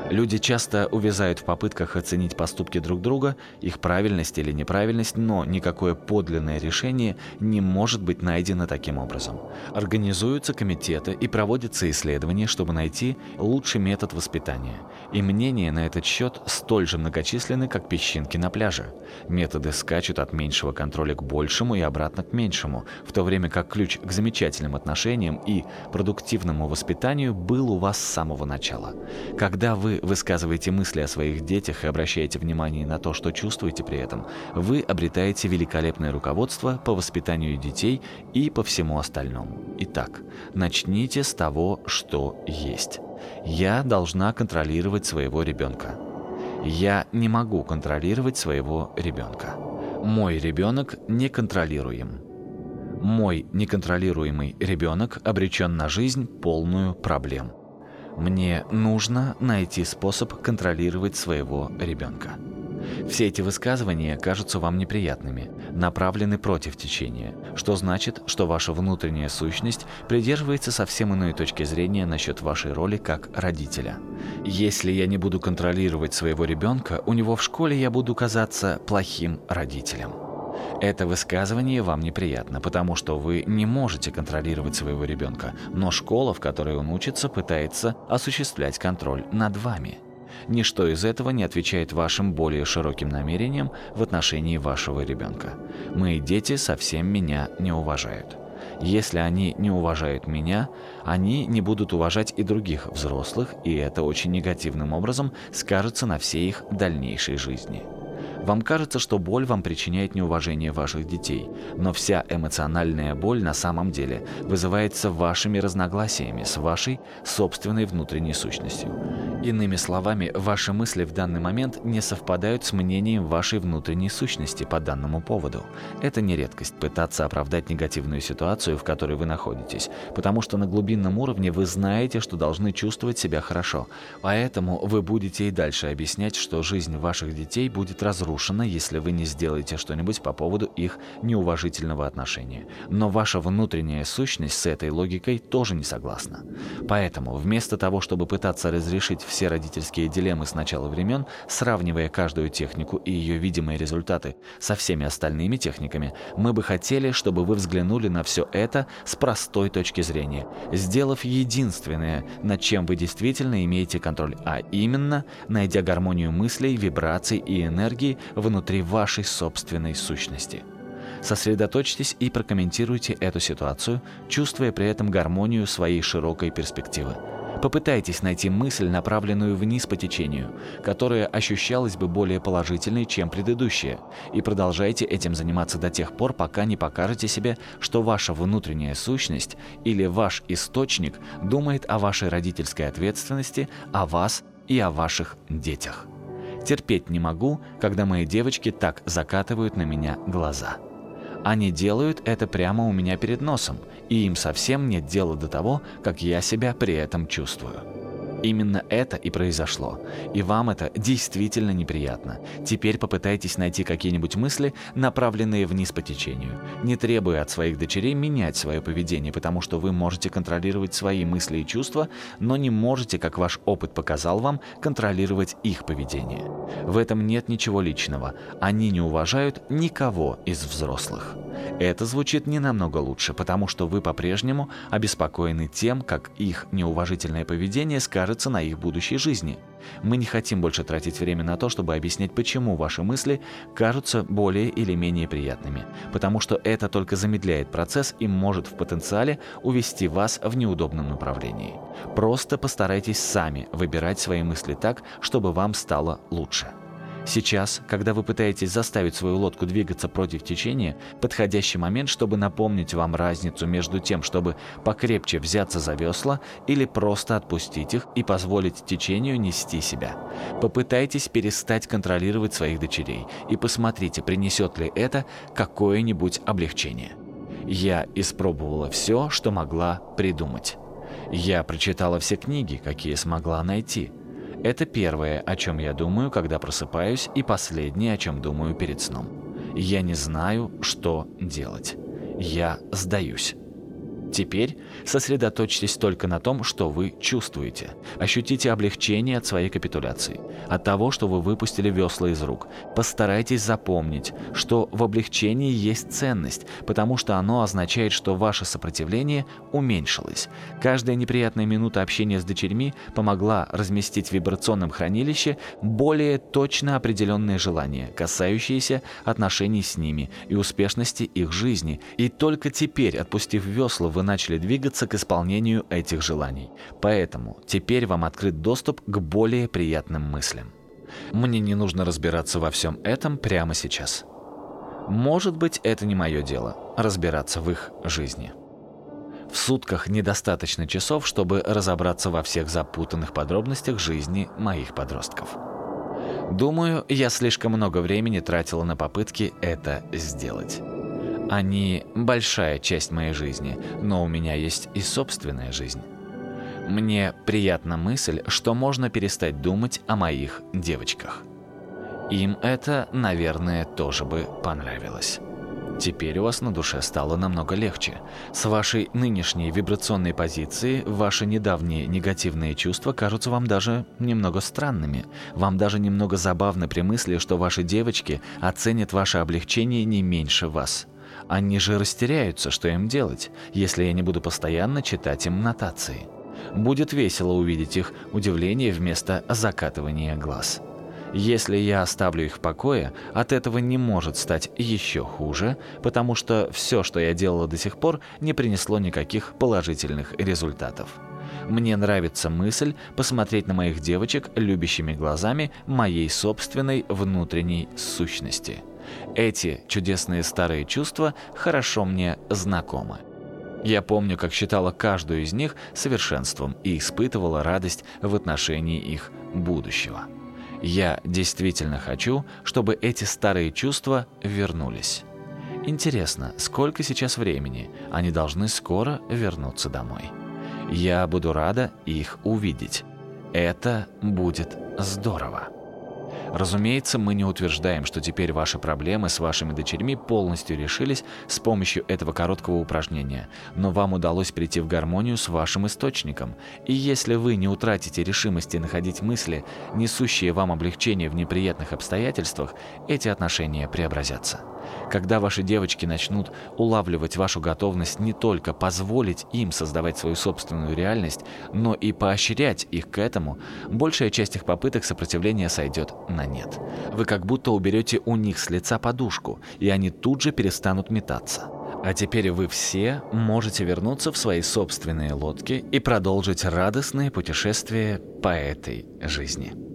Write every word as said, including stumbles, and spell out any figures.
Люди часто увязают в попытках оценить поступки друг друга, их правильность или неправильность, но никакое подлинное решение не может быть найдено таким образом. Организуются комитеты и проводятся исследования, чтобы найти лучший метод воспитания. И мнения на этот счет столь же многочисленны, как песчинки на пляже. Методы скачут от меньшего контроля к большему и обратно к меньшему, в то время как ключ к замечательным отношениям и продуктивному воспитанию был у вас с самого начала. Когда вы высказываете мысли о своих детях и обращаете внимание на то, что чувствуете при этом, вы обретаете великолепное руководство по воспитанию детей и по всему остальному. Итак, начните с того, что есть. Я должна контролировать своего ребенка. Я не могу контролировать своего ребенка. Мой ребенок неконтролируем. Мой неконтролируемый ребенок обречен на жизнь, полную проблем. Мне нужно найти способ контролировать своего ребенка. Все эти высказывания кажутся вам неприятными, направлены против течения, что значит, что ваша внутренняя сущность придерживается совсем иной точки зрения насчет вашей роли как родителя. Если я не буду контролировать своего ребенка, у него в школе я буду казаться плохим родителем. Это высказывание вам неприятно, потому что вы не можете контролировать своего ребенка, но школа, в которой он учится, пытается осуществлять контроль над вами. Ничто из этого не отвечает вашим более широким намерениям в отношении вашего ребенка. Мои дети совсем меня не уважают. Если они не уважают меня, они не будут уважать и других взрослых, и это очень негативным образом скажется на всей их дальнейшей жизни. Вам кажется, что боль вам причиняет неуважение ваших детей, но вся эмоциональная боль на самом деле вызывается вашими разногласиями с вашей собственной внутренней сущностью. Иными словами, ваши мысли в данный момент не совпадают с мнением вашей внутренней сущности по данному поводу. Это не редкость пытаться оправдать негативную ситуацию, в которой вы находитесь, потому что на глубинном уровне вы знаете, что должны чувствовать себя хорошо. Поэтому вы будете и дальше объяснять, что жизнь ваших детей будет разрушена, если вы не сделаете что-нибудь по поводу их неуважительного отношения. Но ваша внутренняя сущность с этой логикой тоже не согласна. Поэтому вместо того, чтобы пытаться разрешить все родительские дилеммы с начала времен, сравнивая каждую технику и ее видимые результаты со всеми остальными техниками, мы бы хотели, чтобы вы взглянули на все это с простой точки зрения, сделав единственное, над чем вы действительно имеете контроль, а именно, найдя гармонию мыслей, вибраций и энергии внутри вашей собственной сущности. Сосредоточьтесь и прокомментируйте эту ситуацию, чувствуя при этом гармонию своей широкой перспективы. Попытайтесь найти мысль, направленную вниз по течению, которая ощущалась бы более положительной, чем предыдущая, и продолжайте этим заниматься до тех пор, пока не покажете себе, что ваша внутренняя сущность или ваш источник думает о вашей родительской ответственности, о вас и о ваших детях. Терпеть не могу, когда мои девочки так закатывают на меня глаза. Они делают это прямо у меня перед носом, и им совсем нет дела до того, как я себя при этом чувствую. Именно это и произошло, и вам это действительно неприятно. Теперь попытайтесь найти какие-нибудь мысли, направленные вниз по течению, не требуя от своих дочерей менять свое поведение, потому что вы можете контролировать свои мысли и чувства, но не можете, как ваш опыт показал вам, контролировать их поведение. В этом нет ничего личного, они не уважают никого из взрослых. Это звучит не намного лучше, потому что вы по-прежнему обеспокоены тем, как их неуважительное поведение скажется на их будущей жизни. Мы не хотим больше тратить время на то, чтобы объяснять, почему ваши мысли кажутся более или менее приятными, потому что это только замедляет процесс и может в потенциале увести вас в неудобном направлении. Просто постарайтесь сами выбирать свои мысли так, чтобы вам стало лучше. Сейчас, когда вы пытаетесь заставить свою лодку двигаться против течения, подходящий момент, чтобы напомнить вам разницу между тем, чтобы покрепче взяться за весла или просто отпустить их и позволить течению нести себя. Попытайтесь перестать контролировать своих дочерей и посмотрите, принесет ли это какое-нибудь облегчение. Я испробовала все, что могла придумать. Я прочитала все книги, какие смогла найти. Это первое, о чем я думаю, когда просыпаюсь, и последнее, о чем думаю перед сном. Я не знаю, что делать. Я сдаюсь. Теперь сосредоточьтесь только на том, что вы чувствуете. Ощутите облегчение от своей капитуляции, от того, что вы выпустили весла из рук. Постарайтесь запомнить, что в облегчении есть ценность, потому что оно означает, что ваше сопротивление уменьшилось. Каждая неприятная минута общения с дочерьми помогла разместить в вибрационном хранилище более точно определенные желания, касающиеся отношений с ними и успешности их жизни. И только теперь, отпустив весла, вы начали двигаться к исполнению этих желаний. Поэтому теперь вам открыт доступ к более приятным мыслям. Мне не нужно разбираться во всем этом прямо сейчас. Может быть, это не мое дело – разбираться в их жизни. В сутках недостаточно часов, чтобы разобраться во всех запутанных подробностях жизни моих подростков. Думаю, я слишком много времени тратила на попытки это сделать. Они – большая часть моей жизни, но у меня есть и собственная жизнь. Мне приятна мысль, что можно перестать думать о моих девочках. Им это, наверное, тоже бы понравилось. Теперь у вас на душе стало намного легче. С вашей нынешней вибрационной позиции ваши недавние негативные чувства кажутся вам даже немного странными. Вам даже немного забавно при мысли, что ваши девочки оценят ваше облегчение не меньше вас. Они же растеряются, что им делать, если я не буду постоянно читать им нотации. Будет весело увидеть их удивление вместо закатывания глаз. Если я оставлю их в покое, от этого не может стать еще хуже, потому что все, что я делала до сих пор, не принесло никаких положительных результатов. Мне нравится мысль посмотреть на моих девочек любящими глазами моей собственной внутренней сущности. Эти чудесные старые чувства хорошо мне знакомы. Я помню, как считала каждую из них совершенством и испытывала радость в отношении их будущего. Я действительно хочу, чтобы эти старые чувства вернулись. Интересно, сколько сейчас времени? Они должны скоро вернуться домой. Я буду рада их увидеть. Это будет здорово. Разумеется, мы не утверждаем, что теперь ваши проблемы с вашими дочерьми полностью решились с помощью этого короткого упражнения, но вам удалось прийти в гармонию с вашим источником. И если вы не утратите решимости находить мысли, несущие вам облегчение в неприятных обстоятельствах, эти отношения преобразятся. Когда ваши девочки начнут улавливать вашу готовность не только позволить им создавать свою собственную реальность, но и поощрять их к этому, большая часть их попыток сопротивления сойдет на нет. Вы как будто уберете у них с лица подушку, и они тут же перестанут метаться. А теперь вы все можете вернуться в свои собственные лодки и продолжить радостное путешествие по этой жизни.